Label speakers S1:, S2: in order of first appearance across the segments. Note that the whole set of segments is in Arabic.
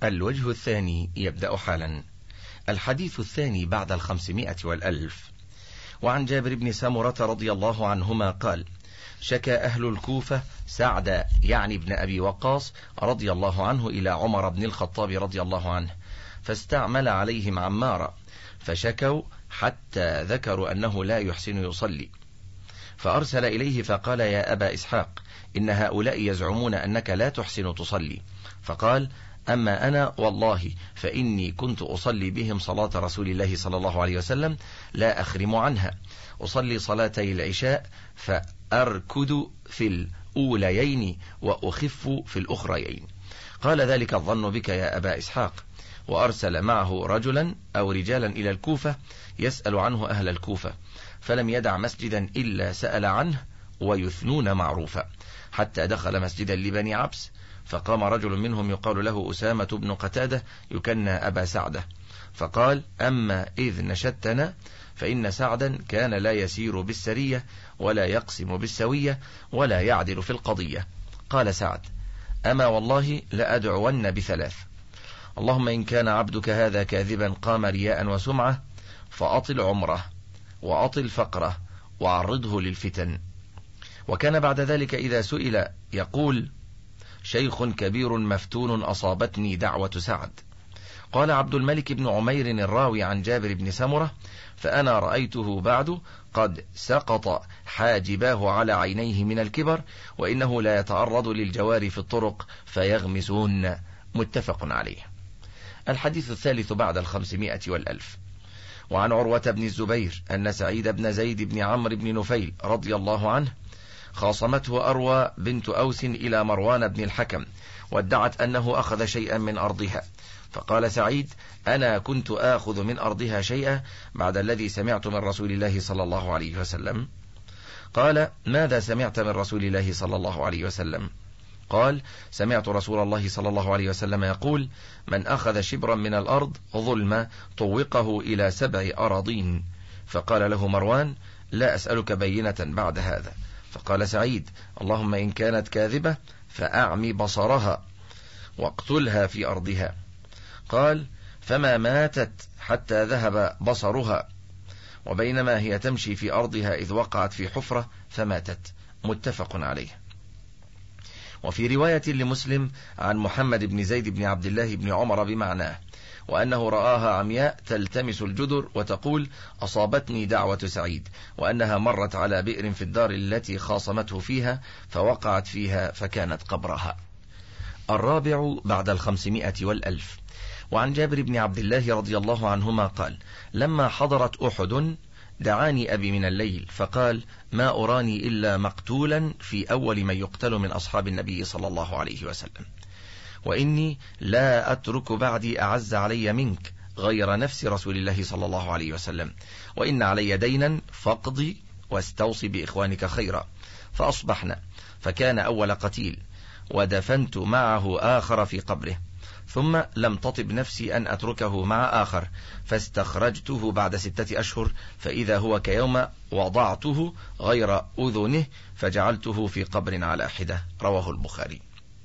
S1: الوجه الثاني يبدأ حالا. الحديث الثاني بعد 500 والألف. وعن جابر بن سمرة رضي الله عنهما قال: شكى أهل الكوفة سعد يعني ابن أبي وقاص رضي الله عنه إلى عمر بن الخطاب رضي الله عنه، فاستعمل عليهم عمارا، فشكوا حتى ذكروا أنه لا يحسن يصلي، فأرسل إليه فقال: يا أبا إسحاق، إن هؤلاء يزعمون أنك لا تحسن تصلي. فقال: أما أنا والله فإني كنت أصلي بهم صلاة رسول الله صلى الله عليه وسلم لا أخرم عنها، أصلي صلاتي العشاء فأركد في الأوليين وأخف في الأخريين. قال: ذلك الظن بك يا أبا إسحاق. وأرسل معه رجلا أو رجالا إلى الكوفة يسأل عنه أهل الكوفة، فلم يدع مسجدا إلا سأل عنه ويثنون معروفا، حتى دخل مسجدا لبني عبس، فقام رجل منهم يقال له أسامة بن قتادة يكنى أبا سعدة، فقال: أما إذ نشدتنا فإن سعدا كان لا يسير بالسرية ولا يقسم بالسوية ولا يعدل في القضية. قال سعد: أما والله لأدعون بثلاث: اللهم إن كان عبدك هذا كاذبا قام رياء وسمعة فأطل عمره وأطل فقره وعرضه للفتن. وكان بعد ذلك إذا سئل يقول: شيخ كبير مفتون أصابتني دعوة سعد. قال عبد الملك بن عمير الراوي عن جابر بن سمرة: فأنا رأيته بعد قد سقط حاجباه على عينيه من الكبر، وإنه لا يتعرض للجوار في الطرق فيغمسون. متفق عليه. الحديث الثالث بعد 500 والألف. وعن عروة بن الزبير أن سعيد بن زيد بن عمرو بن نفيل رضي الله عنه خاصمته أروى بنت أوس إلى مروان بن الحكم، وادعت أنه أخذ شيئا من أرضها، فقال سعيد: أنا كنت آخذ من أرضها شيئا بعد الذي سمعت من رسول الله صلى الله عليه وسلم. قال: ماذا سمعت من رسول الله صلى الله عليه وسلم؟ قال: سمعت رسول الله صلى الله عليه وسلم يقول: من أخذ شبرا من الأرض ظلما طوقه إلى 7 أراضين. فقال له مروان: لا أسألك بينة بعد هذا. فقال سعيد: اللهم إن كانت كاذبة فأعمي بصرها واقتلها في أرضها. قال: فما ماتت حتى ذهب بصرها، وبينما هي تمشي في أرضها إذ وقعت في حفرة فماتت. متفق عليه. وفي رواية لمسلم عن محمد بن زيد بن عبد الله بن عمر بمعناه، وأنه رآها عمياء تلتمس الجدر وتقول: أصابتني دعوة سعيد، وأنها مرت على بئر في الدار التي خاصمته فيها فوقعت فيها فكانت قبرها. الرابع بعد 500 والألف. وعن جابر بن عبد الله رضي الله عنهما قال: لما حضرت أحد دعاني أبي من الليل فقال: ما أراني إلا مقتولا في أول من يقتل من أصحاب النبي صلى الله عليه وسلم، وإني لا أترك بعدي أعز علي منك غير نفس رسول الله صلى الله عليه وسلم، وإن علي دينا فاقضي واستوصي بإخوانك خيرا. فأصبحنا فكان أول قتيل، ودفنت معه آخر في قبره، ثم لم تطب نفسي أن أتركه مع آخر، فاستخرجته بعد 6 أشهر فإذا هو كيوم وضعته غير أذنه، فجعلته في قبر على حدة. رواه البخاري.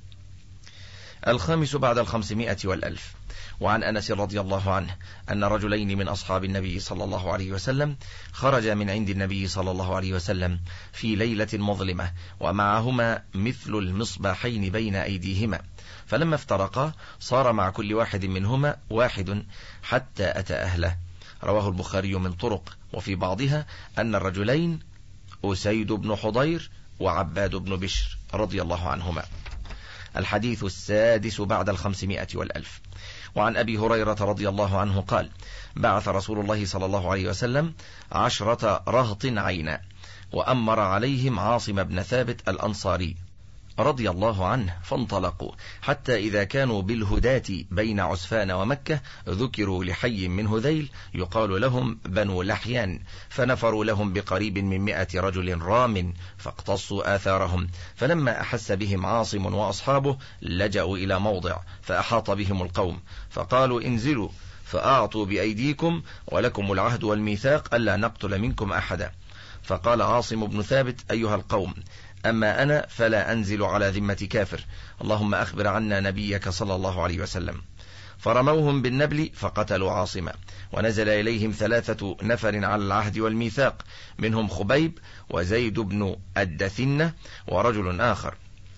S1: الخامس بعد 500 والألف. وعن أنس رضي الله عنه أن رجلين من أصحاب النبي صلى الله عليه وسلم خرج من عند النبي صلى الله عليه وسلم في ليلة مظلمة، ومعهما مثل المصباحين بين أيديهما، فلما افترقا صار مع كل واحد منهما واحد حتى أتى أهله. رواه البخاري من طرق، وفي بعضها أن الرجلين أسيد بن حضير وعباد بن بشر رضي الله عنهما. الحديث السادس بعد 500 والألف. وعن أبي هريرة رضي الله عنه قال: بعث رسول الله صلى الله عليه وسلم 10 رهط عينا، وأمر عليهم عاصم بن ثابت الأنصاري رضي الله عنه، فانطلقوا حتى إذا كانوا بالهداة بين عسفان ومكة ذكروا لحي من هذيل يقال لهم بنو لحيان، فنفروا لهم بقريب من 100 رجل رام، فاقتصوا آثارهم، فلما أحس بهم عاصم وأصحابه لجأوا إلى موضع، فأحاط بهم القوم، فقالوا: انزلوا فأعطوا بأيديكم، ولكم العهد والميثاق ألا نقتل منكم أحدا. فقال عاصم بن ثابت: أيها القوم، أما أنا فلا أنزل على ذمة كافر، اللهم أخبر عنا نبيك صلى الله عليه وسلم. فرموهم بالنبل فقتلوا عاصما، ونزل إليهم 3 نفر على العهد والميثاق، منهم خبيب وزيد بن الدثنة ورجل آخر،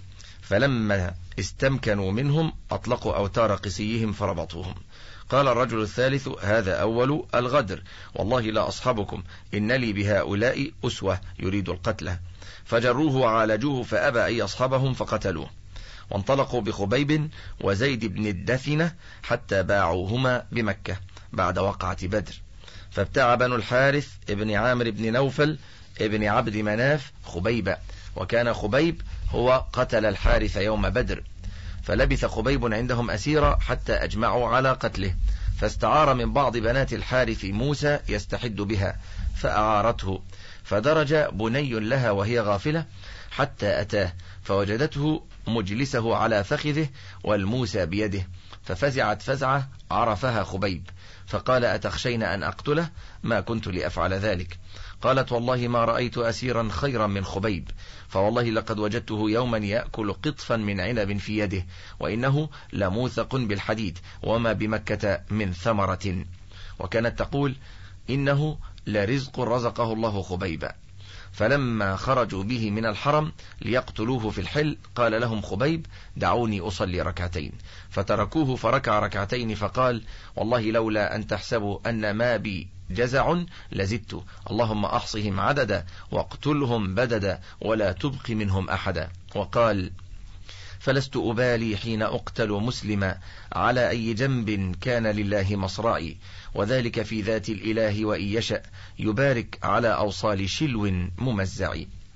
S1: فلما استمكنوا منهم أطلقوا أوتار قسيهم فربطوهم. قال الرجل الثالث: هذا أول الغدر، والله لا أصحبكم، إن لي بهؤلاء أسوة، يريد القتلة. فجروه وعالجوه فأبى أن يصحبهم فقتلوه، وانطلقوا بخبيب وزيد بن الدثنة حتى باعوهما بمكة بعد وقعة بدر. فابتاع بنو الحارث ابن عامر بن نوفل ابن عبد مناف خبيب، وكان خبيب هو قتل الحارث يوم بدر، فلبث خبيب عندهم أسيرا حتى أجمعوا على قتله، فاستعار من بعض بنات الحارث موسى يستحد بها فأعارته، فدرج بني لها وهي غافلة حتى أتاه، فوجدته مجلسه على فخذه والموسى بيده، ففزعت فزعة عرفها خبيب، فقال: أتخشين أن أقتله؟ ما كنت لأفعل ذلك. قالت: والله ما رأيت أسيرا خيرا من خبيب، فوالله لقد وجدته يوما يأكل قطفا من عنب في يده، وإنه لموثق بالحديد، وما بمكة من ثمرة. وكانت تقول: إنه لرزق رزقه الله خبيبا. فلما خرجوا به من الحرم ليقتلوه في الحل قال لهم خبيب: دعوني أصلي ركعتين، فتركوه فركع ركعتين، فقال: والله لولا أن تحسبوا أن ما بي جزع لزدت، اللهم أحصهم عددا واقتلهم بددا ولا تبق منهم أحدا. وقال: فلست أبالي حين أقتل مسلما على أي جنب كان لله مصرعي، وذلك في ذات الإله وإن يشأ يبارك على أوصال شلو ممزع.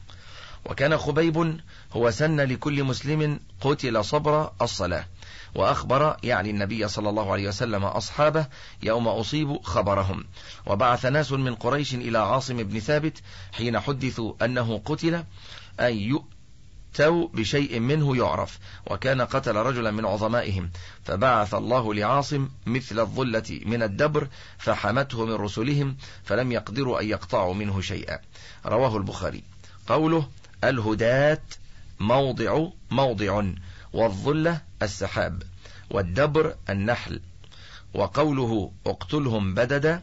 S1: وكان خبيب هو سن لكل مسلم قتل صبر الصلاة، وأخبر يعني النبي صلى الله عليه وسلم أصحابه يوم أصيبوا خبرهم. وبعث ناس من قريش إلى عاصم بن ثابت حين حدثوا أنه قتل أن يؤتوا بشيء منه يعرف، وكان قتل رجلا من عظمائهم، فبعث الله لعاصم مثل الظلة من الدبر فحمته من رسلهم، فلم يقدروا أن يقطعوا منه شيئا. رواه البخاري. قوله: الهدات موضع، والظلة السحاب، والدبر النحل. وقوله: اقتلهم بددا،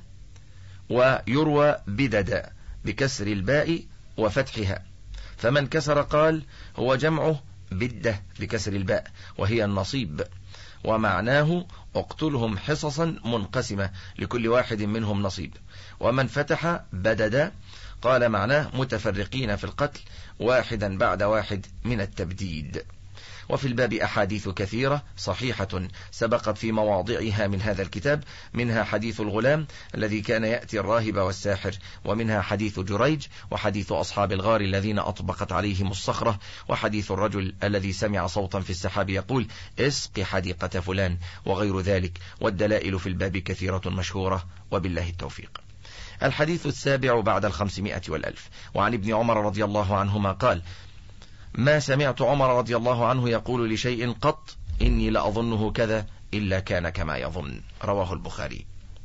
S1: ويروى بددا بكسر الباء وفتحها، فمن كسر قال هو جمعه بدة بكسر الباء وهي النصيب، ومعناه اقتلهم حصصا منقسمة لكل واحد منهم نصيب. ومن فتح بددا قال معناه متفرقين في القتل واحدا بعد واحد من التبديد. وفي الباب أحاديث كثيرة صحيحة سبقت في مواضعها من هذا الكتاب، منها حديث الغلام الذي كان يأتي الراهب والساحر، ومنها حديث جريج، وحديث أصحاب الغار الذين أطبقت عليهم الصخرة، وحديث الرجل الذي سمع صوتا في السحاب يقول: اسق حديقة فلان، وغير ذلك. والدلائل في الباب كثيرة مشهورة، وبالله التوفيق. الحديث السابع بعد 500 و1000، وعن ابن عمر رضي الله عنهما قال: ما سمعت عمر رضي الله عنه يقول لشيء قط إني لأظنه كذا إلا كان كما يظن. رواه البخاري.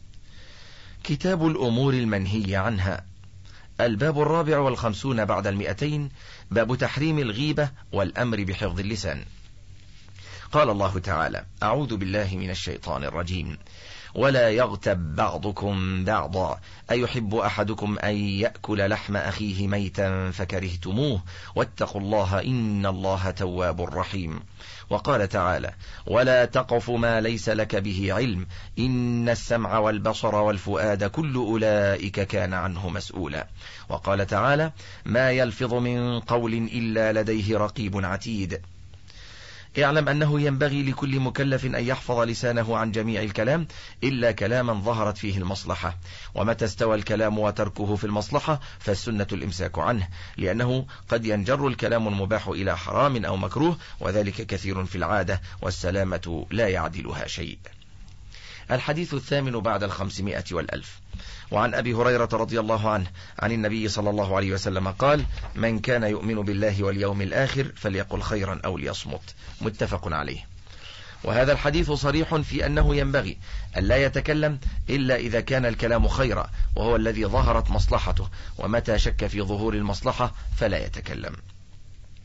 S1: كتاب الأمور المنهي عنها. الباب 54 بعد 200، باب تحريم الغيبة والأمر بحفظ اللسان. قال الله تعالى: أعوذ بالله من الشيطان الرجيم: ولا يغتب بعضكم بعضا أيحب أحدكم أن يأكل لحم أخيه ميتا فكرهتموه واتقوا الله إن الله تواب رحيم. وقال تعالى: ولا تقف ما ليس لك به علم إن السمع والبصر والفؤاد كل أولئك كان عنه مسؤولا. وقال تعالى: ما يلفظ من قول إلا لديه رقيب عتيد. اعلم أنه ينبغي لكل مكلف أن يحفظ لسانه عن جميع الكلام إلا كلاما ظهرت فيه المصلحة، ومتى استوى الكلام وتركه في المصلحة فالسنة الإمساك عنه، لأنه قد ينجر الكلام المباح إلى حرام أو مكروه، وذلك كثير في العادة، والسلامة لا يعدلها شيء. الحديث 8 بعد 500 و1000، وعن أبي هريرة رضي الله عنه عن النبي صلى الله عليه وسلم قال: من كان يؤمن بالله واليوم الآخر فليقل خيرا أو ليصمت. متفق عليه. وهذا الحديث صريح في أنه ينبغي أن لا يتكلم إلا إذا كان الكلام خيرا، وهو الذي ظهرت مصلحته، ومتى شك في ظهور المصلحة فلا يتكلم.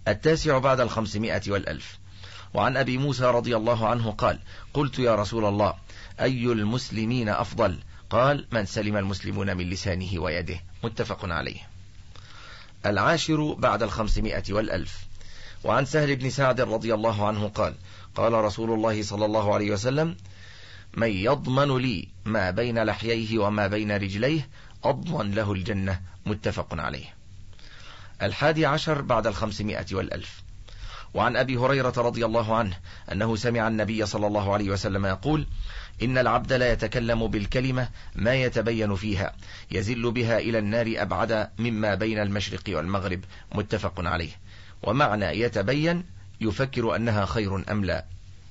S1: التاسع بعد 500 والألف. وعن أبي موسى رضي الله عنه قال: قلت يا رسول الله أي المسلمين أفضل؟ قال: من سلم المسلمون من لسانه ويده. متفق عليه. العاشر بعد 500 والألف. وعن سهل بن سعد رضي الله عنه قال: قال رسول الله صلى الله عليه وسلم: من يضمن لي ما بين لحييه وما بين رجليه أضمن له الجنة. متفق عليه. 11 بعد 500 والألف. وعن أبي هريرة رضي الله عنه أنه سمع النبي صلى الله عليه وسلم يقول: إن العبد لا يتكلم بالكلمة ما يتبين فيها يزل بها إلى النار أبعد مما بين المشرق والمغرب. متفق عليه. ومعنى يتبين يفكر أنها خير أم لا.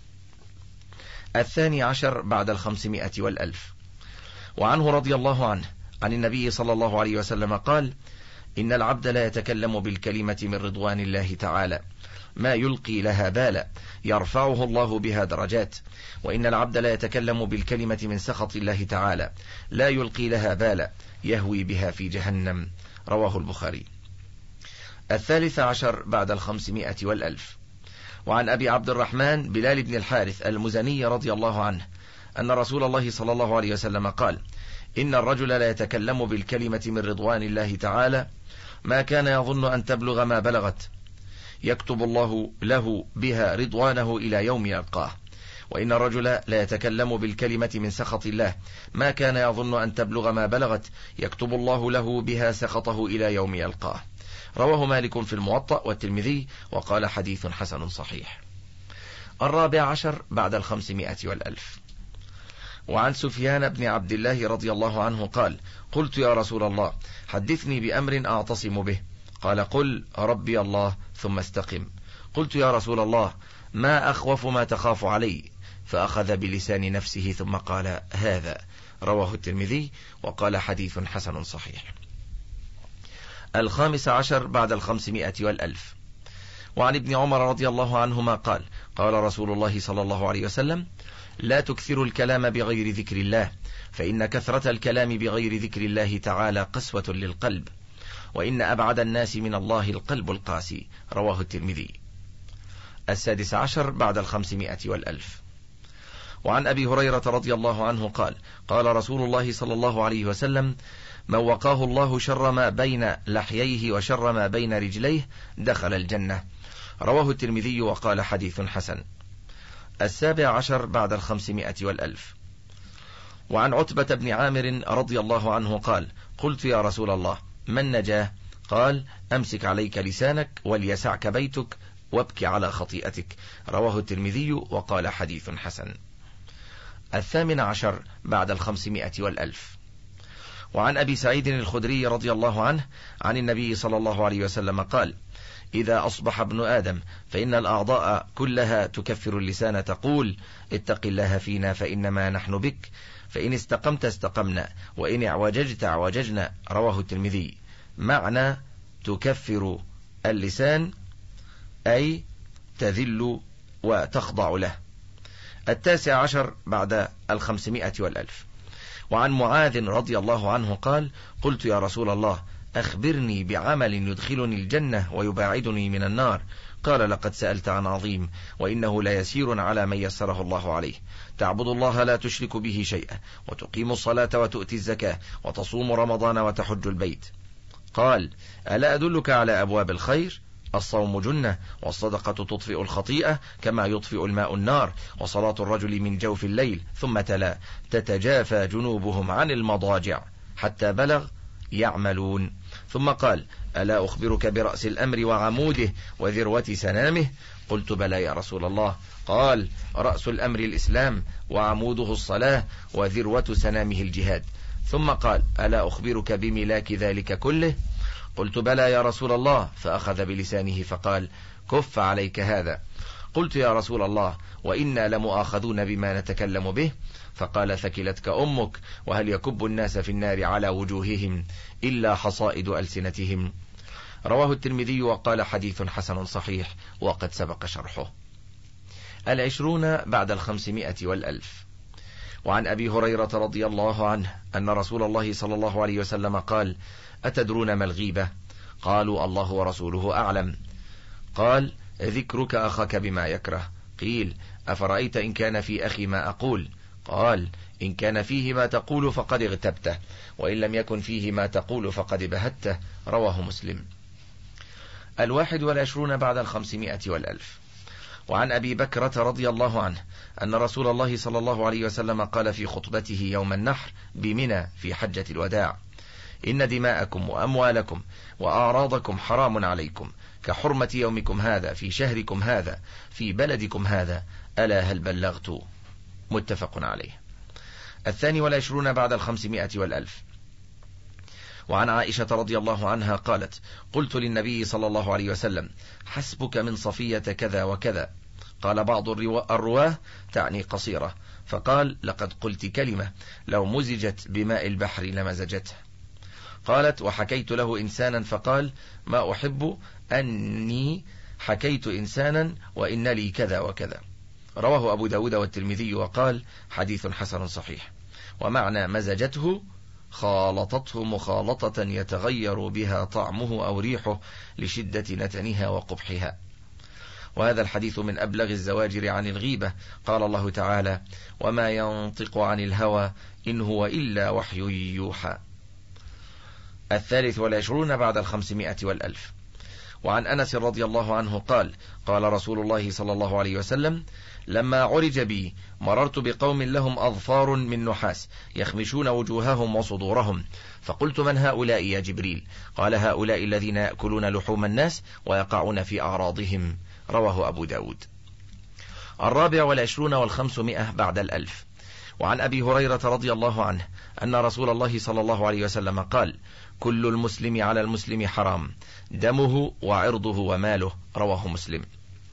S1: 12 بعد 500 والألف. وعنه رضي الله عنه عن النبي صلى الله عليه وسلم قال: إن العبد لا يتكلم بالكلمة من رضوان الله تعالى ما يلقي لها بالا يرفعه الله بها درجات، وإن العبد لا يتكلم بالكلمة من سخط الله تعالى لا يلقي لها بالا يهوي بها في جهنم. رواه البخاري. 13 بعد 500 والألف. وعن أبي عبد الرحمن بلال بن الحارث المزني رضي الله عنه أن رسول الله صلى الله عليه وسلم قال: إن الرجل لا يتكلم بالكلمة من رضوان الله تعالى ما كان يظن أن تبلغ ما بلغت يكتب الله له بها رضوانه إلى يوم يلقاه، وإن الرجل لا يتكلم بالكلمة من سخط الله ما كان يظن أن تبلغ ما بلغت يكتب الله له بها سخطه إلى يوم يلقاه. رواه مالك في الموطأ والترمذي وقال: حديث حسن صحيح. 14 بعد 500 والألف. وعن سفيان بن عبد الله رضي الله عنه قال: قلت يا رسول الله حدثني بأمر أعتصم به. قال: قل ربي الله ثم استقم. قلت يا رسول الله ما أخوف ما تخاف علي؟ فأخذ بلسان نفسه ثم قال: هذا. رواه الترمذي وقال: حديث حسن صحيح. 15 بعد 500 والألف. وعن ابن عمر رضي الله عنهما قال: قال رسول الله صلى الله عليه وسلم: لا تكثروا الكلام بغير ذكر الله، فإن كثرة الكلام بغير ذكر الله تعالى قسوة للقلب، وإن أبعد الناس من الله القلب القاسي. رواه الترمذي. 16 بعد 500 والألف. وعن أبي هريرة رضي الله عنه قال: قال رسول الله صلى الله عليه وسلم: من وقاه الله شر ما بين لحييه وشر ما بين رجليه دخل الجنة. رواه الترمذي وقال: حديث حسن. 17 بعد 500 والألف. وعن عتبة بن عامر رضي الله عنه قال: قلت يا رسول الله ما النجاة؟ قال: أمسك عليك لسانك وليسعك بيتك وابك على خطيئتك. رواه الترمذي وقال: حديث حسن. 18 بعد 500 والألف. وعن أبي سعيد الخدري رضي الله عنه عن النبي صلى الله عليه وسلم قال: إذا أصبح ابن آدم فإن الأعضاء كلها تكفر اللسان تقول: اتق الله فينا فإنما نحن بك، فإن استقمت استقمنا وإن اعوججت اعوججنا. رواه الترمذي. معنى تكفر اللسان أي تذل وتخضع له. 19 بعد 500 والألف. وعن معاذ رضي الله عنه قال: قلت يا رسول الله أخبرني بعمل يدخلني الجنة ويباعدني من النار. قال: لقد سألت عن عظيم، وإنه ليسير على من يسره الله عليه. تعبد الله لا تشرك به شيئا، وتقيم الصلاة وتؤتي الزكاة، وتصوم رمضان وتحج البيت. قال: ألا أدلك على أبواب الخير؟ الصوم جنة، والصدقة تطفئ الخطيئة كما يطفئ الماء النار، وصلاة الرجل من جوف الليل. ثم تلا: تتجافى جنوبهم عن المضاجع حتى بلغ يعملون. ثم قال: ألا أخبرك برأس الأمر وعموده وذروة سنامه؟ قلت: بلى يا رسول الله. قال: رأس الأمر الإسلام، وعموده الصلاة، وذروة سنامه الجهاد. ثم قال: ألا أخبرك بملاك ذلك كله؟ قلت: بلى يا رسول الله. فأخذ بلسانه فقال: كف عليك هذا. قلت: يا رسول الله وإنا لمؤاخذون بما نتكلم به؟ فقال: ثكلتك أمك، وهل يكب الناس في النار على وجوههم إلا حصائد ألسنتهم. رواه الترمذي وقال: حديث حسن صحيح وقد سبق شرحه. 20 بعد 500 والألف. وعن أبي هريرة رضي الله عنه أن رسول الله صلى الله عليه وسلم قال: أتدرون ما الغيبة؟ قالوا: الله ورسوله أعلم. قال: ذكرك أخاك بما يكره. قيل: أفرأيت إن كان في أخي ما أقول؟ قال: إن كان فيه ما تقول فقد اغتبته، وإن لم يكن فيه ما تقول فقد بهته. رواه مسلم. 21 بعد 500 والألف. وعن أبي بكرة رضي الله عنه أن رسول الله صلى الله عليه وسلم قال في خطبته يوم النحر بمنى في حجة الوداع: إن دماءكم وأموالكم وأعراضكم حرام عليكم كحرمة يومكم هذا في شهركم هذا في بلدكم هذا، ألا هل بلغت؟ متفق عليه. 22 بعد 500 والألف. وعن عائشة رضي الله عنها قالت: قلت للنبي صلى الله عليه وسلم: حسبك من صفية كذا وكذا. قال بعض الرواه: تعني قصيرة. فقال: لقد قلت كلمة لو مزجت بماء البحر لمزجته. قالت: وحكيت له إنسانا فقال: ما أحب أني حكيت إنسانا وإن لي كذا وكذا. رواه أبو داود والترمذي وقال: حديث حسن صحيح. ومعنى مزجته خالطته مخالطة يتغير بها طعمه أو ريحه لشدة نتنها وقبحها. وهذا الحديث من أبلغ الزواجر عن الغيبة. قال الله تعالى: وما ينطق عن الهوى إن هو إلا وحي يوحى. 23 بعد 500 والألف. وعن أنس رضي الله عنه قال: قال رسول الله صلى الله عليه وسلم: لما عرج بي مررت بقوم لهم أظفار من نحاس يخمشون وجوههم وصدورهم، فقلت: من هؤلاء يا جبريل؟ قال: هؤلاء الذين يأكلون لحوم الناس ويقعون في أعراضهم. رواه أبو داود. 24 والخمسمائة بعد الألف. وعن أبي هريرة رضي الله عنه أن رسول الله صلى الله عليه وسلم قال: كل المسلم على المسلم حرام، دمه وعرضه وماله. رواه مسلم.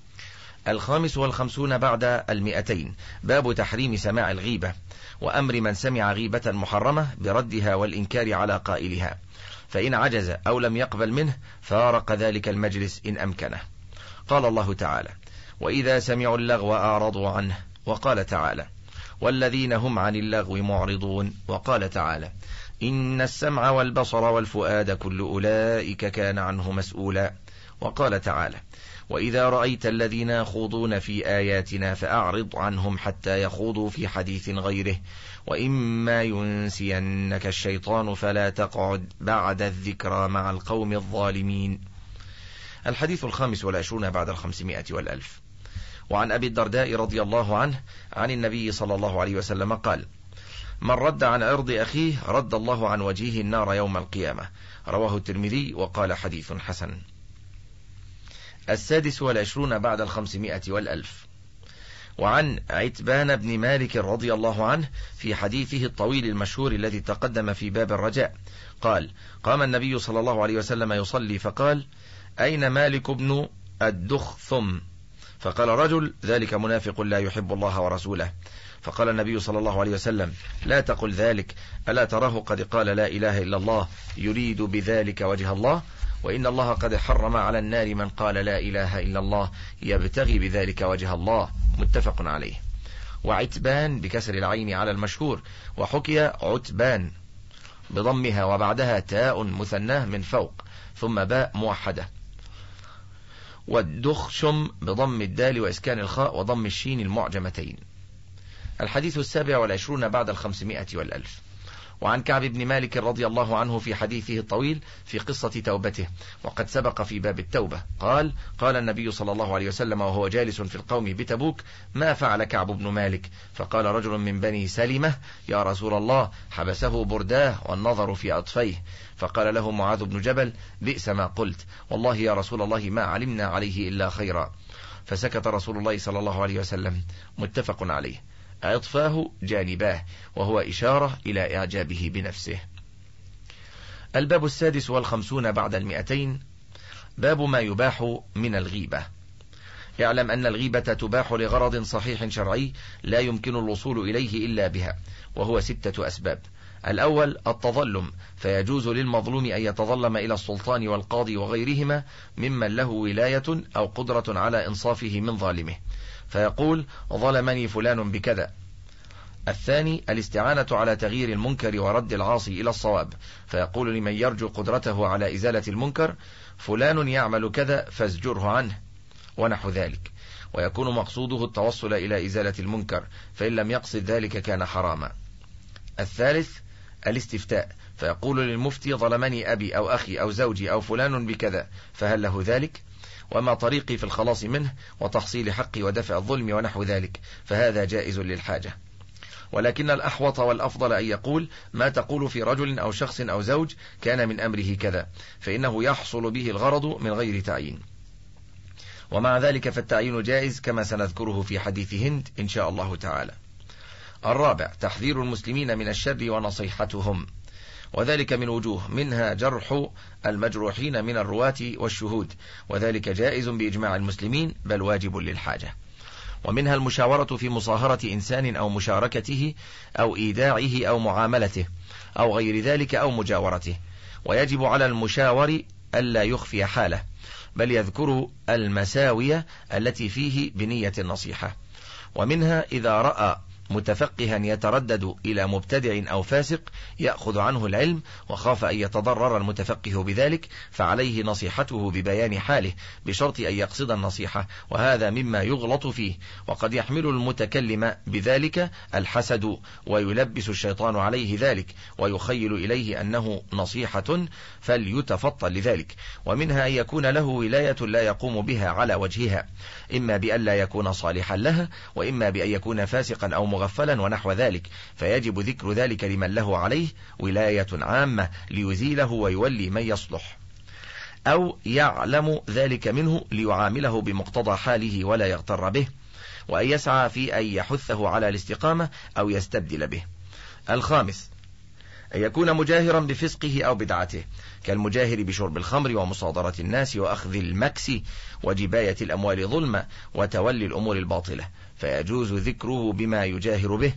S1: 55 بعد 200. باب تحريم سماع الغيبة، وأمر من سمع غيبة محرمة بردها والإنكار على قائلها، فإن عجز أو لم يقبل منه فارق ذلك المجلس إن أمكنه. قال الله تعالى: وإذا سمعوا اللغو أعرضوا عنه. وقال تعالى: والذين هم عن اللغو معرضون. وقال تعالى: إن السمع والبصر والفؤاد كل أولئك كان عنه مسؤولا. وقال تعالى: وإذا رأيت الذين يخوضون في آياتنا فأعرض عنهم حتى يخوضوا في حديث غيره، وإما ينسينك الشيطان فلا تقعد بعد الذكرى مع القوم الظالمين. 25 بعد 500 والألف. وعن أبي الدرداء رضي الله عنه عن النبي صلى الله عليه وسلم قال: من رد عن عرض أخيه رد الله عن وجهه النار يوم القيامة. رواه الترمذي وقال: حديث حسن. 26 بعد 500 والألف. وعن عتبان بن مالك رضي الله عنه في حديثه الطويل المشهور الذي تقدم في باب الرجاء قال: قام النبي صلى الله عليه وسلم يصلي فقال: أين مالك بن الدخثم؟ فقال رجل: ذلك منافق لا يحب الله ورسوله. فقال النبي صلى الله عليه وسلم: لا تقل ذلك، ألا تراه قد قال لا إله إلا الله يريد بذلك وجه الله، وإن الله قد حرم على النار من قال لا إله إلا الله يبتغي بذلك وجه الله. متفق عليه. وعتبان بكسر العين على المشهور، وحكي عتبان بضمها وبعدها تاء مثناه من فوق ثم باء موحدة، والدخشم بضم الدال وإسكان الخاء وضم الشين المعجمتين. 27 بعد 500 والألف. وعن كعب بن مالك رضي الله عنه في حديثه الطويل في قصة توبته وقد سبق في باب التوبة قال: قال النبي صلى الله عليه وسلم وهو جالس في القوم بتبوك: ما فعل كعب بن مالك؟ فقال رجل من بني سلمة: يا رسول الله، حبسه برداه والنظر في أطفيه. فقال له معاذ بن جبل: بئس ما قلت، والله يا رسول الله ما علمنا عليه إلا خيرا. فسكت رسول الله صلى الله عليه وسلم. متفق عليه. أطفاه جانباه، وهو إشارة إلى إعجابه بنفسه. الباب 56 بعد 200. باب ما يباح من الغيبة. اعلم أن الغيبة تباح لغرض صحيح شرعي لا يمكن الوصول إليه إلا بها، وهو 6 أسباب. الأول التظلم، فيجوز للمظلوم أن يتظلم إلى السلطان والقاضي وغيرهما ممن له ولاية أو قدرة على إنصافه من ظالمه، فيقول: ظلمني فلان بكذا. الثاني الاستعانة على تغيير المنكر ورد العاصي إلى الصواب، فيقول لمن يرجو قدرته على إزالة المنكر: فلان يعمل كذا فازجره عنه. ونحو ذلك، ويكون مقصوده التوصل إلى إزالة المنكر، فإن لم يقصد ذلك كان حراما. الثالث الاستفتاء، فيقول للمفتي ظلمني أبي أو أخي أو زوجي أو فلان بكذا، فهل له ذلك؟ وما طريقي في الخلاص منه وتحصيل حقي ودفع الظلم ونحو ذلك، فهذا جائز للحاجة. ولكن الأحوط والأفضل أن يقول ما تقول في رجل أو شخص أو زوج كان من أمره كذا، فإنه يحصل به الغرض من غير تعيين. ومع ذلك فالتعيين جائز كما سنذكره في حديث هند إن شاء الله تعالى. الرابع تحذير المسلمين من الشر ونصيحتهم، وذلك من وجوه، منها جرح المجروحين من الرواة والشهود، وذلك جائز بإجماع المسلمين بل واجب للحاجة. ومنها المشاورة في مصاهرة إنسان أو مشاركته أو إيداعه أو معاملته أو غير ذلك أو مجاورته، ويجب على المشاور ألا يخفي حاله، بل يذكر المساوية التي فيه بنية النصيحة. ومنها إذا رأى متفقها يتردد إلى مبتدع أو فاسق يأخذ عنه العلم وخاف أن يتضرر المتفقه بذلك، فعليه نصيحته ببيان حاله بشرط أن يقصد النصيحة، وهذا مما يغلط فيه. وقد يحمل المتكلم بذلك الحسد ويلبس الشيطان عليه ذلك ويخيل إليه أنه نصيحة فليتفطن لذلك. ومنها أن يكون له ولاية لا يقوم بها على وجهها، إما بأن لا يكون صالحا لها، وإما بأن يكون فاسقا أو مغفلا ونحو ذلك، فيجب ذكر ذلك لمن له عليه ولاية عامة ليزيله ويولي من يصلح، أو يعلم ذلك منه ليعامله بمقتضى حاله ولا يغتر به، وأن يسعى في أن يحثه على الاستقامة أو يستبدل به. الخامس أن يكون مجاهرا بفسقه أو بدعته، كالمجاهر بشرب الخمر ومصادرة الناس وأخذ المكس وجباية الأموال ظلما وتولي الأمور الباطلة، فيجوز ذكره بما يجاهر به،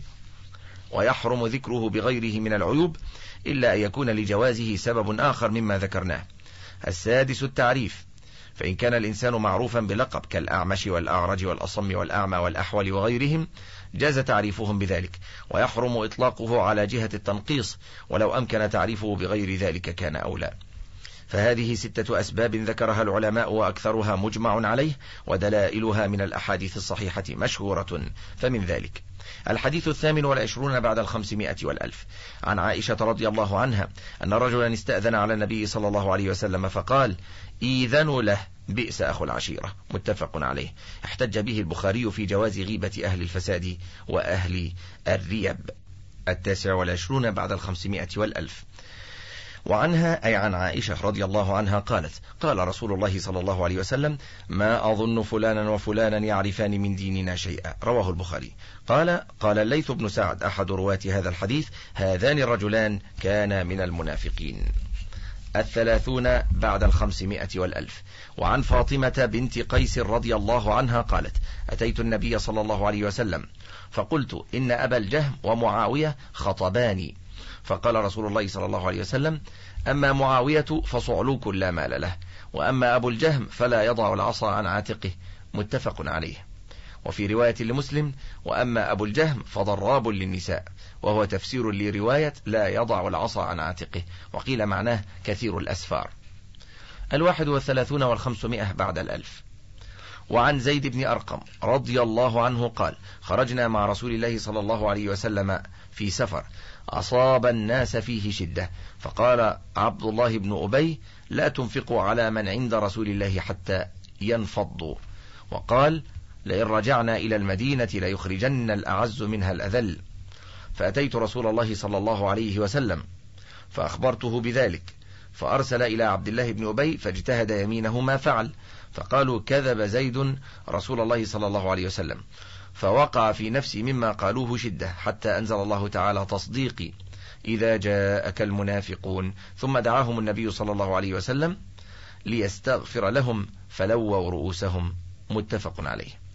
S1: ويحرم ذكره بغيره من العيوب إلا أن يكون لجوازه سبب آخر مما ذكرناه. السادس التعريف، فإن كان الإنسان معروفا بلقب كالأعمش والأعرج والأصم والأعمى والأحول وغيرهم جاز تعريفهم بذلك، ويحرم إطلاقه على جهة التنقيص، ولو أمكن تعريفه بغير ذلك كان أولى. فهذه 6 أسباب ذكرها العلماء وأكثرها مجمع عليه، ودلائلها من الأحاديث الصحيحة مشهورة. فمن ذلك الحديث 28 بعد 500 والألف عن عائشة رضي الله عنها أن رجلا استأذن على النبي صلى الله عليه وسلم فقال إذن له بئس أخو العشيرة، متفق عليه. احتج به البخاري في جواز غيبة أهل الفساد وأهل الريب. 29 بعد 500 والألف وعنها أي عن عائشة رضي الله عنها قالت قال رسول الله صلى الله عليه وسلم ما أظن فلانا وفلانا يعرفان من ديننا شيئا، رواه البخاري. قال الليث بن سعد أحد رواة هذا الحديث هذان الرجلان كان من المنافقين. 30 بعد 500 والألف وعن فاطمة بنت قيس رضي الله عنها قالت أتيت النبي صلى الله عليه وسلم فقلت إن أبا الجهم ومعاوية خطباني، فقال رسول الله صلى الله عليه وسلم أما معاوية فصعلوك لا مال له، وأما أبو الجهم فلا يضع العصا عن عاتقه، متفق عليه. وفي رواية لمسلم وأما أبو الجهم فضراب للنساء، وهو تفسير لرواية لا يضع العصا عن عاتقه، وقيل معناه كثير الأسفار. 31 والخمسمائة بعد 1000 وعن زيد بن أرقم رضي الله عنه قال خرجنا مع رسول الله صلى الله عليه وسلم في سفر أصاب الناس فيه شدة، فقال عبد الله بن أبي لا تنفقوا على من عند رسول الله حتى ينفضوا، وقال لئن رجعنا إلى المدينة ليخرجن الأعز منها الأذل. فأتيت رسول الله صلى الله عليه وسلم فأخبرته بذلك، فأرسل إلى عبد الله بن أبي فاجتهد يمينه ما فعل، فقالوا كذب زيد رسول الله صلى الله عليه وسلم، فوقع في نفسي مما قالوه شدة، حتى أنزل الله تعالى تصديقي إذا جاءك المنافقون، ثم دعاهم النبي صلى الله عليه وسلم ليستغفر لهم فلووا رؤوسهم، متفق عليه.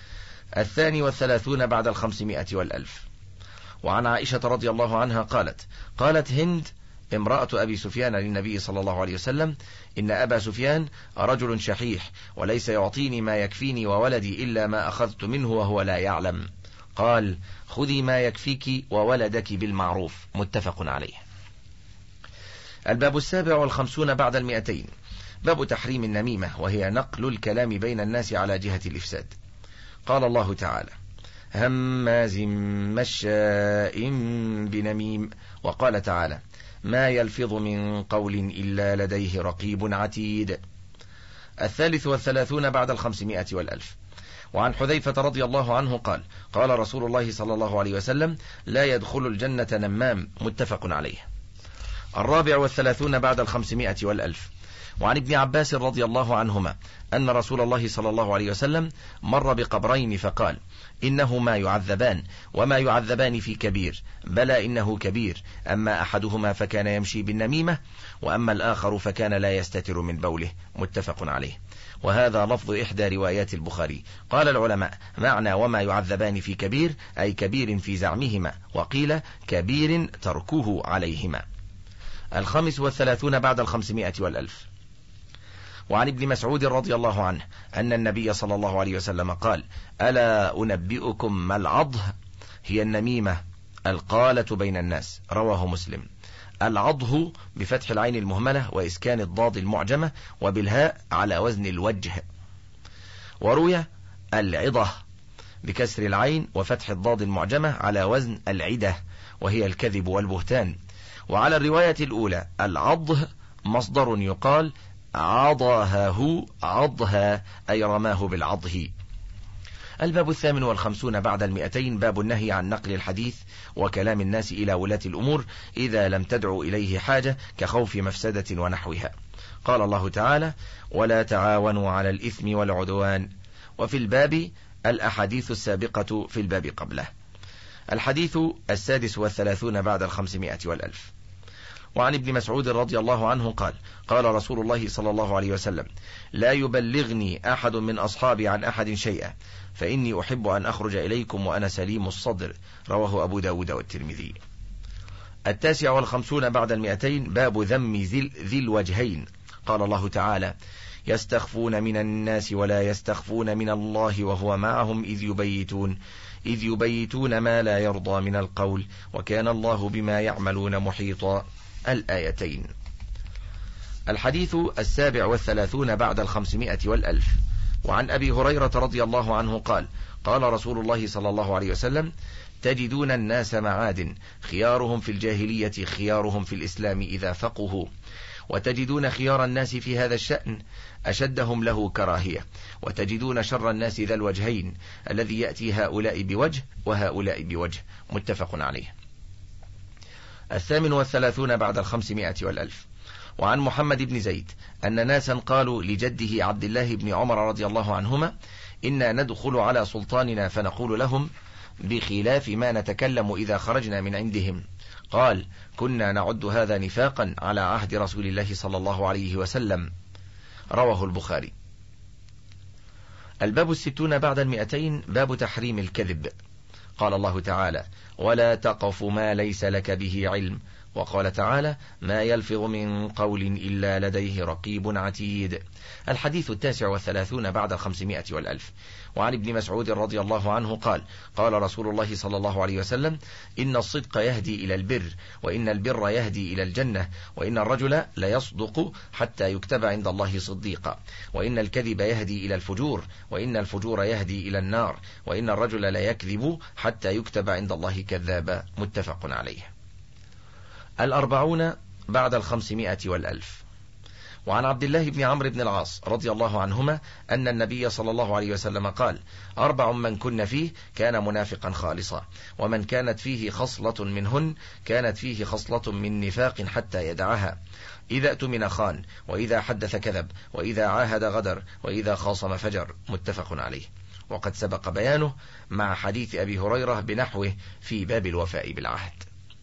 S1: 32 بعد 500 والألف وعن عائشة رضي الله عنها قالت هند امرأة أبي سفيان للنبي صلى الله عليه وسلم إن أبا سفيان رجل شحيح وليس يعطيني ما يكفيني وولدي إلا ما أخذت منه وهو لا يعلم، قال خذي ما يكفيك وولدك بالمعروف، متفق عليه. الباب 57 بعد 200 باب تحريم النميمة، وهي نقل الكلام بين الناس على جهة الإفساد. قال الله تعالى: هماز مشاء بنميم. وقال تعالى: ما يلفظ من قول إلا لديه رقيب عتيد. 33 بعد 500 والألف. وعن حذيفة رضي الله عنه قال: قال رسول الله صلى الله عليه وسلم: لا يدخل الجنة نمام. متفق عليه. 34 بعد 500 والألف. وعن ابن عباس رضي الله عنهما أن رسول الله صلى الله عليه وسلم مر بقبرين فقال: إنهما يعذبان، وما يعذبان في كبير، بلى إنه كبير، أما أحدهما فكان يمشي بالنميمة، وأما الآخر فكان لا يستتر من بوله. متفق عليه. وهذا لفظ إحدى روايات البخاري. قال العلماء: معنى وما يعذبان في كبير أي كبير في زعمهما، وقيل كبير تركه عليهما. 35 بعد 500 والألف. وعن ابن مسعود رضي الله عنه أن النبي صلى الله عليه وسلم قال: ألا أنبئكم ما العضه؟ هي النميمة القالة بين الناس. رواه مسلم. العضه بفتح العين المهملة وإسكان الضاد المعجمة وبالهاء على وزن الوجه. وروي العضة بكسر العين وفتح الضاد المعجمة على وزن العدة، وهي الكذب والبهتان. وعلى الرواية الأولى العضه مصدر يقال عضاهه عضها، أي رماه بالعضه. الباب 58 بعد 200. باب النهي عن نقل الحديث وكلام الناس إلى ولاة الأمور إذا لم تدعو إليه حاجة كخوف مفسدة ونحوها. قال الله تعالى: ولا تعاونوا على الإثم والعدوان. وفي الباب الأحاديث السابقة في الباب قبله. الحديث 36 بعد 500 والألف. وعن ابن مسعود رضي الله عنه قال: قال رسول الله صلى الله عليه وسلم: لا يبلغني أحد من أصحابي عن أحد شيئا، فإني أحب أن أخرج إليكم وأنا سليم الصدر. رواه أبو داود والترمذي. 59 بعد 200. باب ذم ذي الوجهين. قال الله تعالى: يستخفون من الناس ولا يستخفون من الله وهو معهم إذ يبيتون ما لا يرضى من القول وكان الله بما يعملون محيطا. الآيتين. الحديث 37 بعد 500 والألف. وعن أبي هريرة رضي الله عنه قال: قال رسول الله صلى الله عليه وسلم: تجدون الناس معادن، خيارهم في الجاهلية خيارهم في الإسلام إذا فقهوا، وتجدون خيار الناس في هذا الشأن أشدهم له كراهية، وتجدون شر الناس ذا الوجهين الذي يأتي هؤلاء بوجه وهؤلاء بوجه. متفق عليه. 38 بعد 500 والألف. وعن محمد بن زيد أن ناسا قالوا لجده عبد الله بن عمر رضي الله عنهما: إنا ندخل على سلطاننا فنقول لهم بخلاف ما نتكلم إذا خرجنا من عندهم. قال: كنا نعد هذا نفاقا على عهد رسول الله صلى الله عليه وسلم. رواه البخاري. الباب 60 بعد 200. باب تحريم الكذب. قال الله تعالى: ولا تقف ما ليس لك به علم. وقال تعالى: ما يلفظ من قول إلا لديه رقيب عتيد. الحديث 39 بعد 500 والألف. وعن ابن مسعود رضي الله عنه قال: قال رسول الله صلى الله عليه وسلم: إن الصدق يهدي إلى البر، وإن البر يهدي إلى الجنة، وإن الرجل ليصدق حتى يكتب عند الله صديقا، وإن الكذب يهدي إلى الفجور، وإن الفجور يهدي إلى النار، وإن الرجل ليكذب حتى يكتب عند الله كذابا. متفق عليه. 40 بعد 500 والألف. وعن عبد الله بن عمرو بن العاص رضي الله عنهما أن النبي صلى الله عليه وسلم قال: 4 من كن فيه كان منافقا خالصا، ومن كانت فيه خصلة منهن كانت فيه خصلة من نفاق حتى يدعها: إذا اؤتمن خان، وإذا حدث كذب، وإذا عاهد غدر، وإذا خاصم فجر. متفق عليه. وقد سبق بيانه مع حديث أبي هريرة بنحوه في باب الوفاء بالعهد.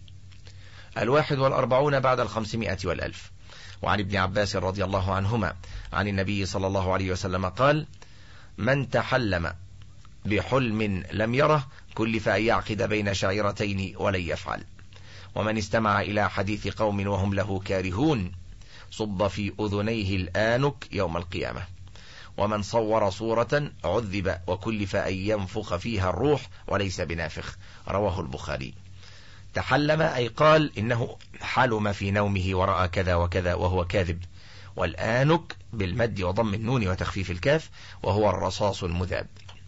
S1: 41 بعد 500 والألف. وعن ابن عباس رضي الله عنهما عن النبي صلى الله عليه وسلم قال: من تحلم بحلم لم يره كلف أن يعقد بين شعيرتين ولن يفعل، ومن استمع إلى حديث قوم وهم له كارهون صب في أذنيه الآنك يوم القيامة، ومن صور صورة عذب وكلف أن ينفخ فيها الروح وليس بنافخ. رواه البخاري. تحلم أي قال إنه حلم في نومه ورأى كذا وكذا وهو كاذب، والآنك بالمد وضم النون وتخفيف الكاف، وهو الرصاص المذاب.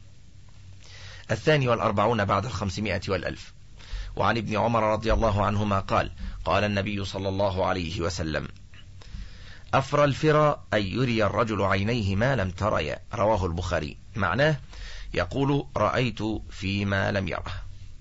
S1: 42 بعد 500 والألف. وعن ابن عمر رضي الله عنهما قال: قال النبي صلى الله عليه وسلم: أفرى الفرى أن يري الرجل عينيه ما لم تريا، رواه البخاري. معناه يقول: رأيت فيما لم يره.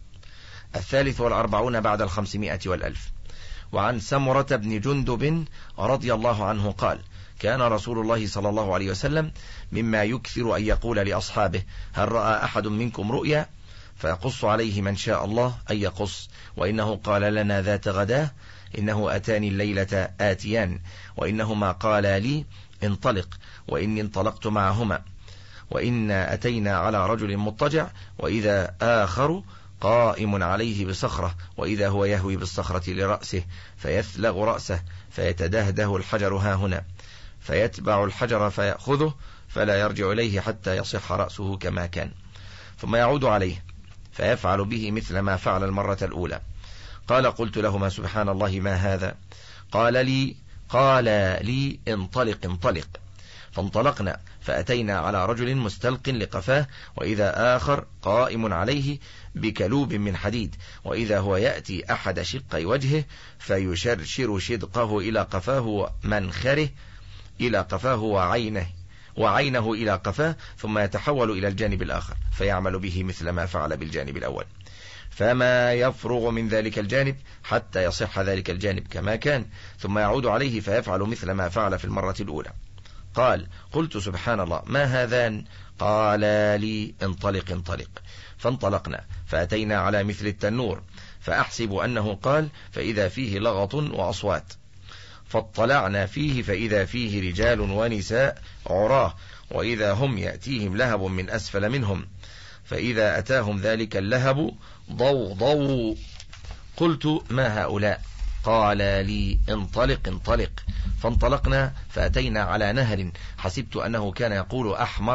S1: 43 بعد 500 والألف. وعن سمرة بن جندب رضي الله عنه قال: كان رسول الله صلى الله عليه وسلم مما يكثر أن يقول لأصحابه: هل رأى أحد منكم رؤيا؟ فيقص عليه من شاء الله أن يقص، وإنه قال لنا ذات غداه: إنه أتاني الليلة آتيان، وإنهما قالا لي: انطلق، وإني انطلقت معهما، وإنا أتينا على رجل مضطجع، وإذا آخر قائم عليه بصخرة، وإذا هو يهوي بالصخرة لرأسه فيثلغ رأسه فيتدهده الحجر ها هنا، فيتبع الحجر فيأخذه فلا يرجع إليه حتى يصح رأسه كما كان، ثم يعود عليه فيفعل به مثل ما فعل المرة الأولى. قال: قلت لهما: سبحان الله، ما هذا؟ قال لي انطلق انطلق. فانطلقنا فأتينا على رجل مستلق لقفاه، وإذا آخر قائم عليه بكلوب من حديد، وإذا هو يأتي أحد شقي وجهه فيشرشر شدقه إلى قفاه منخره إلى قفاه وعينه إلى قفاه، ثم يتحول إلى الجانب الآخر فيعمل به مثل ما فعل بالجانب الأول، فما يفرغ من ذلك الجانب حتى يصح ذلك الجانب كما كان، ثم يعود عليه فيفعل مثل ما فعل في المرة الأولى. قال: قلت: سبحان الله، ما هذان؟ قال لي انطلق انطلق. فانطلقنا فأتينا على مثل التنور، فأحسب أنه قال: فإذا فيه لغط وأصوات، فاطلعنا فيه فإذا فيه رجال ونساء عراه، وإذا هم يأتيهم لهب من أسفل منهم، فإذا أتاهم ذلك اللهب ضوضوا. قلت: ما هؤلاء؟ قال لي انطلق انطلق. فانطلقنا فأتينا على نهر، حسبت أنه كان يقول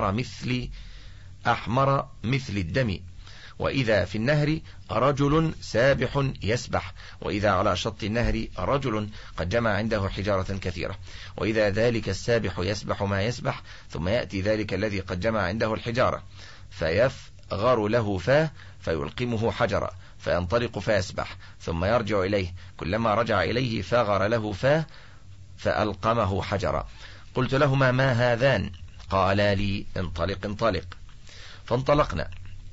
S1: أحمر مثل الدم، وإذا في النهر رجل سابح يسبح، وإذا على شط النهر رجل قد جمع عنده حجارة كثيرة، وإذا ذلك السابح يسبح ما يسبح، ثم يأتي ذلك الذي قد جمع عنده الحجارة فيفغر له فاه فيلقمه حجرا فينطلق فيسبح، ثم يرجع إليه، كلما رجع إليه فغر له فاه فألقمه حجرا. قلت لهما: ما هذان؟ قالا لي انطلق انطلق. فانطلقنا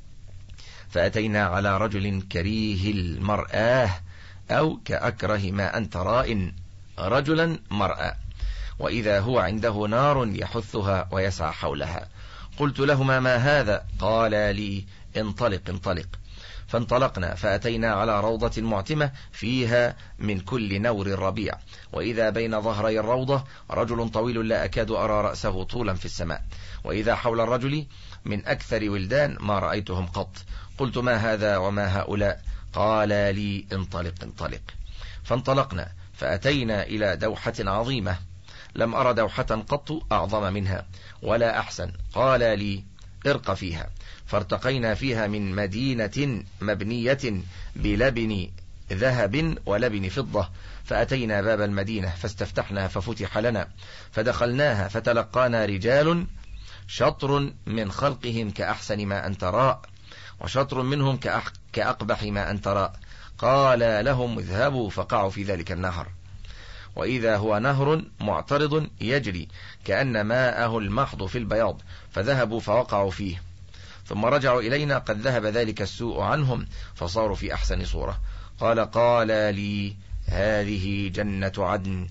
S1: فأتينا على رجل كريه المرآة، أو كأكره ما أنت رائن، رجلا مرأة، وإذا هو عنده نار يحثها ويسعى حولها. قلت لهما: ما هذا؟ قالا لي انطلق انطلق. فانطلقنا فأتينا على روضة معتمة فيها من كل نور الربيع، وإذا بين ظهري الروضة رجل طويل لا أكاد أرى رأسه طولا في السماء، وإذا حول الرجل من أكثر ولدان ما رأيتهم قط. قلت: ما هذا وما هؤلاء؟ قال لي انطلق انطلق. فانطلقنا فأتينا إلى دوحة عظيمة، لم أرى دوحة قط أعظم منها ولا أحسن. قال لي: ارق فيها. فارتقينا فيها من مدينة مبنية بلبن ذهب ولبن فضة، فأتينا باب المدينة فاستفتحنا ففتح لنا، فدخلناها فتلقانا رجال شطر من خلقهم كأحسن ما أنت راء، وشطر منهم كأقبح ما أنت راء. قال لهم: اذهبوا فقعوا في ذلك النهر، وإذا هو نهر معترض يجري كأن ماءه المحض في البياض، فذهبوا فوقعوا فيه، ثم رجعوا إلينا قد ذهب ذلك السوء عنهم فصاروا في أحسن صورة. قال لي: هذه جنة عدن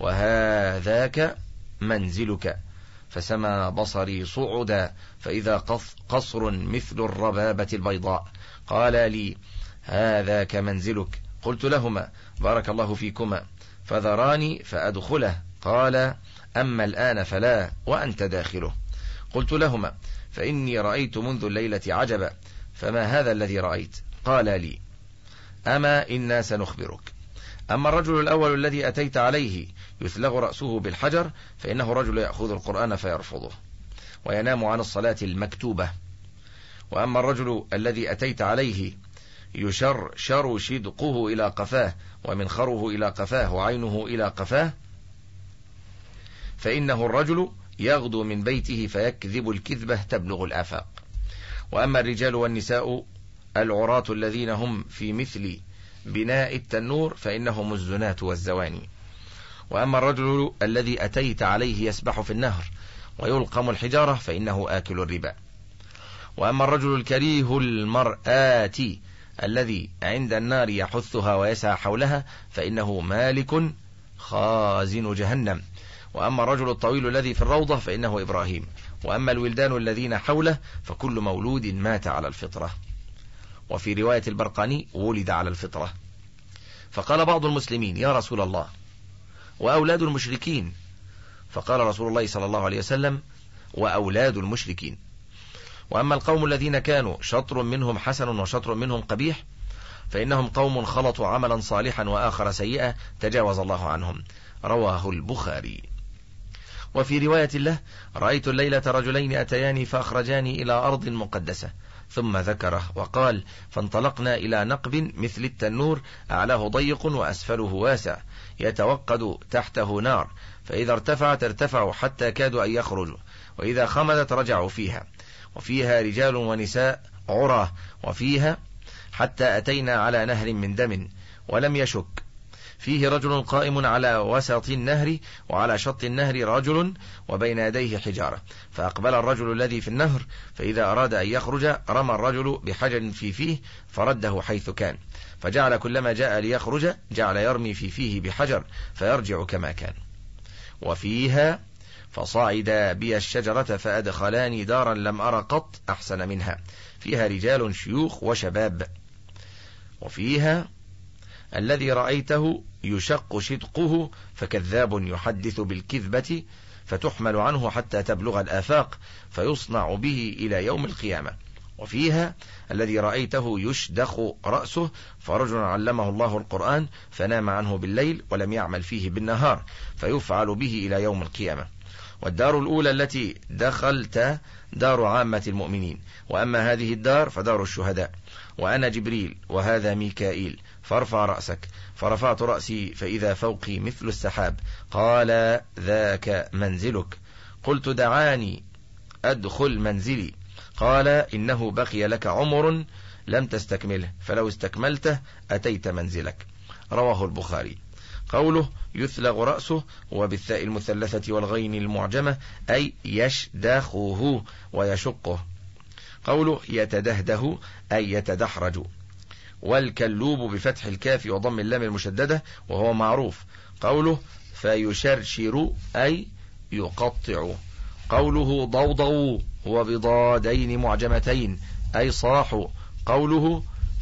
S1: وهذاك منزلك. فسمى بصري صعدا فإذا قصر مثل الربابة البيضاء. قال لي: هذاك منزلك. قلت لهما: بارك الله فيكما. فذراني فأدخله. قال: أما الآن فلا، وأنت داخله. قلت لهما: فإني رأيت منذ الليلة عجبا. فما هذا الذي رأيت؟ قال لي: أما إنا سنخبرك. أما الرجل الأول الذي أتيت عليه يثلغ رأسه بالحجر، فإنه رجل يأخذ القرآن فيرفضه وينام عن الصلاة المكتوبة. وأما الرجل الذي أتيت عليه يشرشر شدقه إلى قفاه ومنخره إلى قفاه وعينه إلى قفاه، فإنه الرجل يغدو من بيته فيكذب الكذبة تبلغ الآفاق. وأما الرجال والنساء العراة الذين هم في مثل بناء التنور فإنهم الزناة والزواني. وأما الرجل الذي أتيت عليه يسبح في النهر ويلقم الحجارة فإنه آكل الربا. وأما الرجل الكريه المرآة الذي عند النار يحثها ويسعى حولها فإنه مالك خازن جهنم. وأما الرجل الطويل الذي في الروضة فإنه إبراهيم. وأما الولدان الذين حوله فكل مولود مات على الفطرة. وفي رواية البرقاني ولد على الفطرة. فقال بعض المسلمين: يا رسول الله، وأولاد المشركين؟ فقال رسول الله صلى الله عليه وسلم: وأولاد المشركين. وأما القوم الذين كانوا شطر منهم حسن وشطر منهم قبيح فإنهم قوم خلطوا عملا صالحا وآخر سيئا تجاوز الله عنهم. رواه البخاري. وفي رواية له: رأيت الليلة رجلين أتياني فأخرجاني إلى أرض مقدسة، ثم ذكره وقال: فانطلقنا إلى نقب مثل التنور أعلاه ضيق وأسفله واسع يتوقد تحته نار، فإذا ارتفعت ارتفعوا حتى كادوا أن يخرجوا، وإذا خمدت رجعوا فيها، وفيها رجال ونساء عراه، وفيها حتى أتينا على نهر من دم ولم يشك، فيه رجل قائم على وسط النهر، وعلى شط النهر رجل وبين يديه حجارة، فأقبل الرجل الذي في النهر، فإذا أراد أن يخرج رمى الرجل بحجر في فيه فرده حيث كان، فجعل كلما جاء ليخرج جعل يرمي في فيه بحجر فيرجع كما كان. وفيها: فصعد بي الشجرة فأدخلاني دارا لم أرى قط أحسن منها، فيها رجال شيوخ وشباب. وفيها: الذي رأيته يشق شدقه فكذاب يحدث بالكذبة فتحمل عنه حتى تبلغ الآفاق فيصنع به إلى يوم القيامة. وفيها: الذي رأيته يشدخ رأسه فرجل علمه الله القرآن فنام عنه بالليل ولم يعمل فيه بالنهار فيفعل به إلى يوم القيامة. والدار الأولى التي دخلت دار عامة المؤمنين، وأما هذه الدار فدار الشهداء، وأنا جبريل وهذا ميكائيل، فارفع رأسك. فرفعت رأسي فإذا فوقي مثل السحاب. قال: ذاك منزلك. قلت: دعاني أدخل منزلي. قال: إنه بقي لك عمر لم تستكمله، فلو استكملته أتيت منزلك. رواه البخاري. قوله يثلغ رأسه وبالثاء المثلثة والغين المعجمة أي يشدخه ويشقه. قوله يتدهده أي يتدحرج. والكلوب بفتح الكاف وضم اللام المشددة وهو معروف. قوله فيشرشر أي يقطع. قوله ضوضوا هو بضادين معجمتين أي صاح. قوله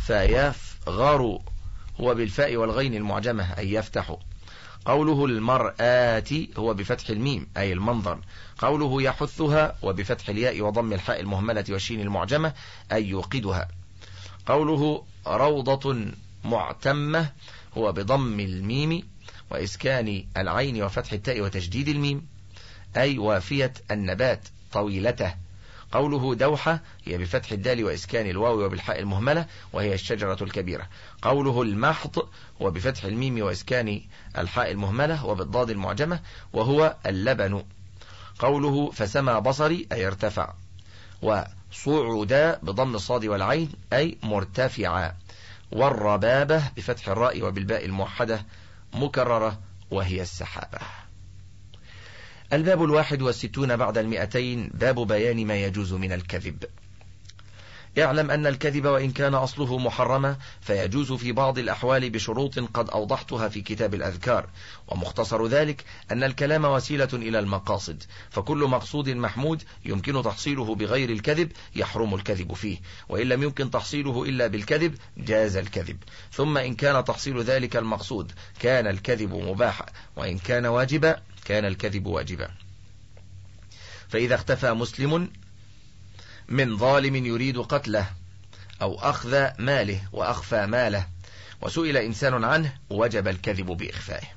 S1: فيفغر هو بالفاء والغين المعجمة أي يفتح. قوله المرآة هو بفتح الميم أي المنظر. قوله يحثها وبفتح الياء وضم الحاء المهملة والشين المعجمة أي يوقدها. قوله روضة معتمة هو بضم الميم وإسكان العين وفتح التاء وتشديد الميم أي وافية النبات طويلته. قوله دوحة هي بفتح الدال وإسكان الواو وبالحاء المهملة وهي الشجرة الكبيرة. قوله المحض هو بفتح الميم وإسكان الحاء المهملة وبالضاد المعجمة وهو اللبن. قوله فسمى بصري أي ارتفع. وصعدا بضم الصاد والعين أي مرتفعا. والربابة بفتح الراء وبالباء الموحدة مكررة وهي السحابة. الباب 61 بعد 200 باب بيان ما يجوز من الكذب. اعلم أن الكذب وإن كان أصله محرما فيجوز في بعض الأحوال بشروط قد أوضحتها في كتاب الأذكار. ومختصر ذلك أن الكلام وسيلة إلى المقاصد، فكل مقصود محمود يمكن تحصيله بغير الكذب يحرم الكذب فيه، وإن لم يمكن تحصيله إلا بالكذب جاز الكذب. ثم إن كان تحصيل ذلك المقصود كان الكذب مباحا، وإن كان واجبا كان الكذب واجبا. فإذا اختفى مسلم من ظالم يريد قتله أو أخذ ماله وأخفى ماله وسئل إنسان عنه وجب الكذب بإخفائه.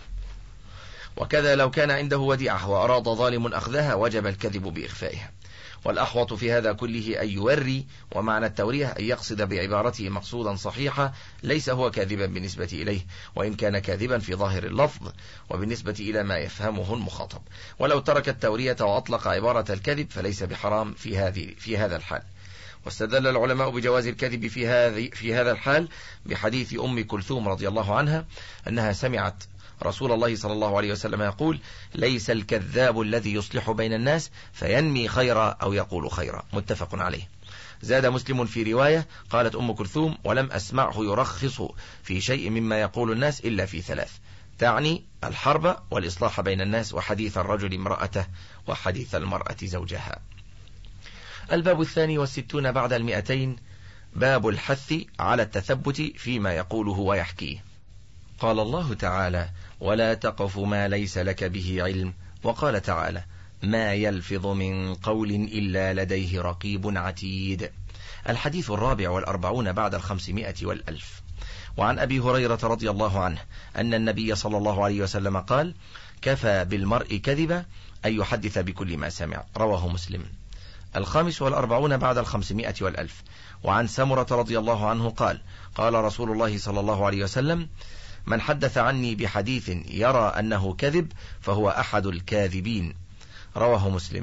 S1: وكذا لو كان عنده وديعة وأراد ظالم أخذها وجب الكذب بإخفائها. والأحوط في هذا كله أن يوري، ومعنى التوريه أن يقصد بعبارته مقصودا صحيحا ليس هو كاذبا بالنسبة إليه، وإن كان كاذبا في ظاهر اللفظ وبالنسبة إلى ما يفهمه المخاطب. ولو ترك التورية وأطلق عبارة الكذب فليس بحرام في هذا الحال. واستدل العلماء بجواز الكذب في هذا الحال بحديث أم كلثوم رضي الله عنها أنها سمعت رسول الله صلى الله عليه وسلم يقول: ليس الكذاب الذي يصلح بين الناس فينمي خيرا أو يقول خيرا، متفق عليه. زاد مسلم في رواية قالت أم كلثوم: ولم أسمعه يرخص في شيء مما يقول الناس إلا في ثلاث، تعني الحرب والإصلاح بين الناس وحديث الرجل امرأته وحديث المرأة زوجها. الباب 62 بعد 200 باب الحث على التثبت فيما يقوله ويحكيه. قال الله تعالى: ولا تقف ما ليس لك به علم. وقال تعالى: ما يلفظ من قول إلا لديه رقيب عتيد. الحديث 44 بعد 500 والألف. وعن أبي هريرة رضي الله عنه أن النبي صلى الله عليه وسلم قال: كفى بالمرء كذبا أن يحدث بكل ما سمع. رواه مسلم. 45 بعد 500 والألف. وعن سمرة رضي الله عنه قال: قال رسول الله صلى الله عليه وسلم: من حدث عني بحديث يرى أنه كذب فهو أحد الكاذبين. رواه مسلم.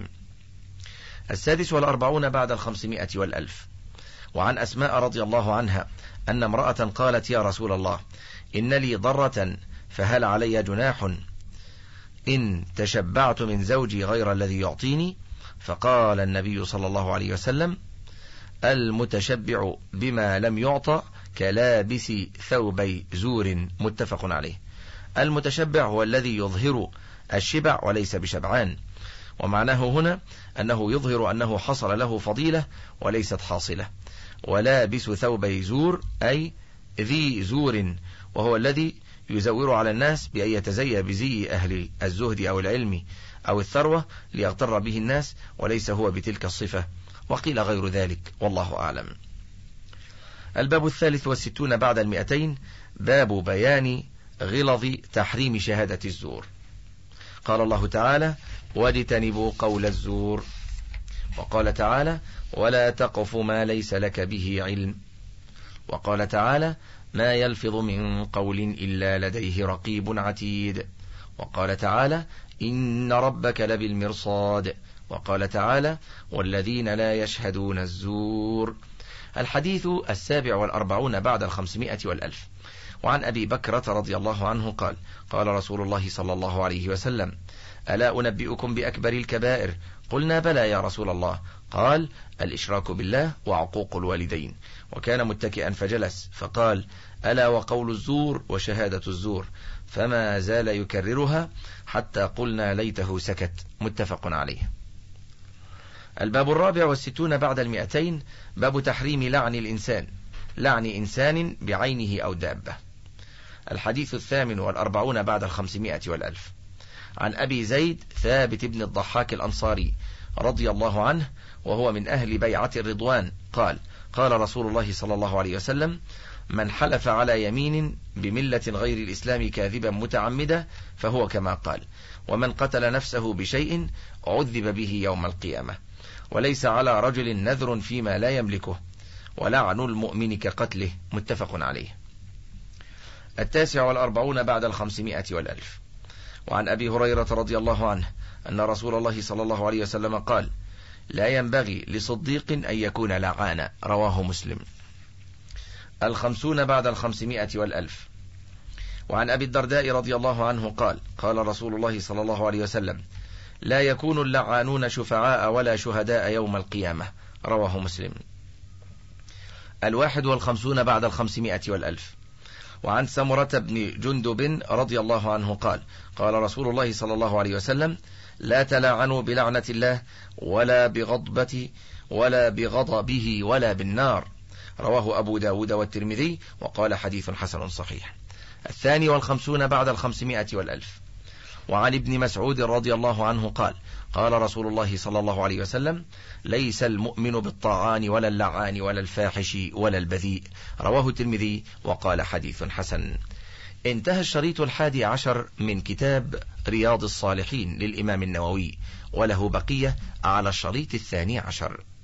S1: 46 بعد 500 والألف. وعن أسماء رضي الله عنها أن امرأة قالت: يا رسول الله، إن لي ضرة فهل علي جناح إن تشبعت من زوجي غير الذي يعطيني؟ فقال النبي صلى الله عليه وسلم: المتشبع بما لم يعطى كلابس ثوبي زور. متفق عليه. المتشبع هو الذي يظهر الشبع وليس بشبعان، ومعناه هنا أنه يظهر أنه حصل له فضيلة وليست حاصلة. ولابس ثوبي زور أي ذي زور، وهو الذي يزور على الناس بأن يتزي بزي أهل الزهد أو العلم أو الثروة ليغتر به الناس، وليس هو بتلك الصفة، وقيل غير ذلك، والله أعلم. الباب 63 بعد 200 باب بيان غلظ تحريم شهادة الزور. قال الله تعالى: واجتنبوا قول الزور. وقال تعالى: ولا تقف ما ليس لك به علم. وقال تعالى: ما يلفظ من قول إلا لديه رقيب عتيد. وقال تعالى: إن ربك لبالمرصاد. وقال تعالى: والذين لا يشهدون الزور. الحديث 47 بعد 500 والألف. وعن أبي بكرة رضي الله عنه قال: قال رسول الله صلى الله عليه وسلم: ألا أنبئكم بأكبر الكبائر؟ قلنا: بلى يا رسول الله. قال: الإشراك بالله وعقوق الوالدين. وكان متكئا فجلس فقال: ألا وقول الزور وشهادة الزور. فما زال يكررها حتى قلنا ليته سكت. متفق عليه. الباب 64 بعد 200 باب تحريم لعن الإنسان، لعن إنسان بعينه أو دابة. الحديث 48 بعد 500 والألف. عن أبي زيد ثابت بن الضحاك الأنصاري رضي الله عنه، وهو من أهل بيعة الرضوان، قال: قال رسول الله صلى الله عليه وسلم: من حلف على يمين بملة غير الإسلام كاذبا متعمدا فهو كما قال، ومن قتل نفسه بشيء عذب به يوم القيامة، وليس على رجل نذر فيما لا يملكه، ولعن المؤمن كقتله. متفق عليه. 49 بعد 500 والألف. وعن أبي هريرة رضي الله عنه أن رسول الله صلى الله عليه وسلم قال: لا ينبغي لصديق أن يكون لعانا. رواه مسلم. 50 بعد 500 والألف. وعن أبي الدرداء رضي الله عنه قال: قال رسول الله صلى الله عليه وسلم: لا يكون اللعانون شفعاء ولا شهداء يوم القيامة. رواه مسلم. 51 بعد 500 والألف. وعن سمرة بن جندب رضي الله عنه قال: قال رسول الله صلى الله عليه وسلم: لا تلعنوا بلعنة الله ولا بغضبه ولا بالنار. رواه أبو داود والترمذي، وقال: حديث حسن صحيح. 52 بعد 500 والألف. وعن ابن مسعود رضي الله عنه قال: قال رسول الله صلى الله عليه وسلم: ليس المؤمن بالطاعان ولا اللعان ولا الفاحش ولا البذيء. رواه الترمذي، وقال: حديث حسن. انتهى الشريط 11 من كتاب رياض الصالحين للإمام النووي، وله بقية على الشريط 12.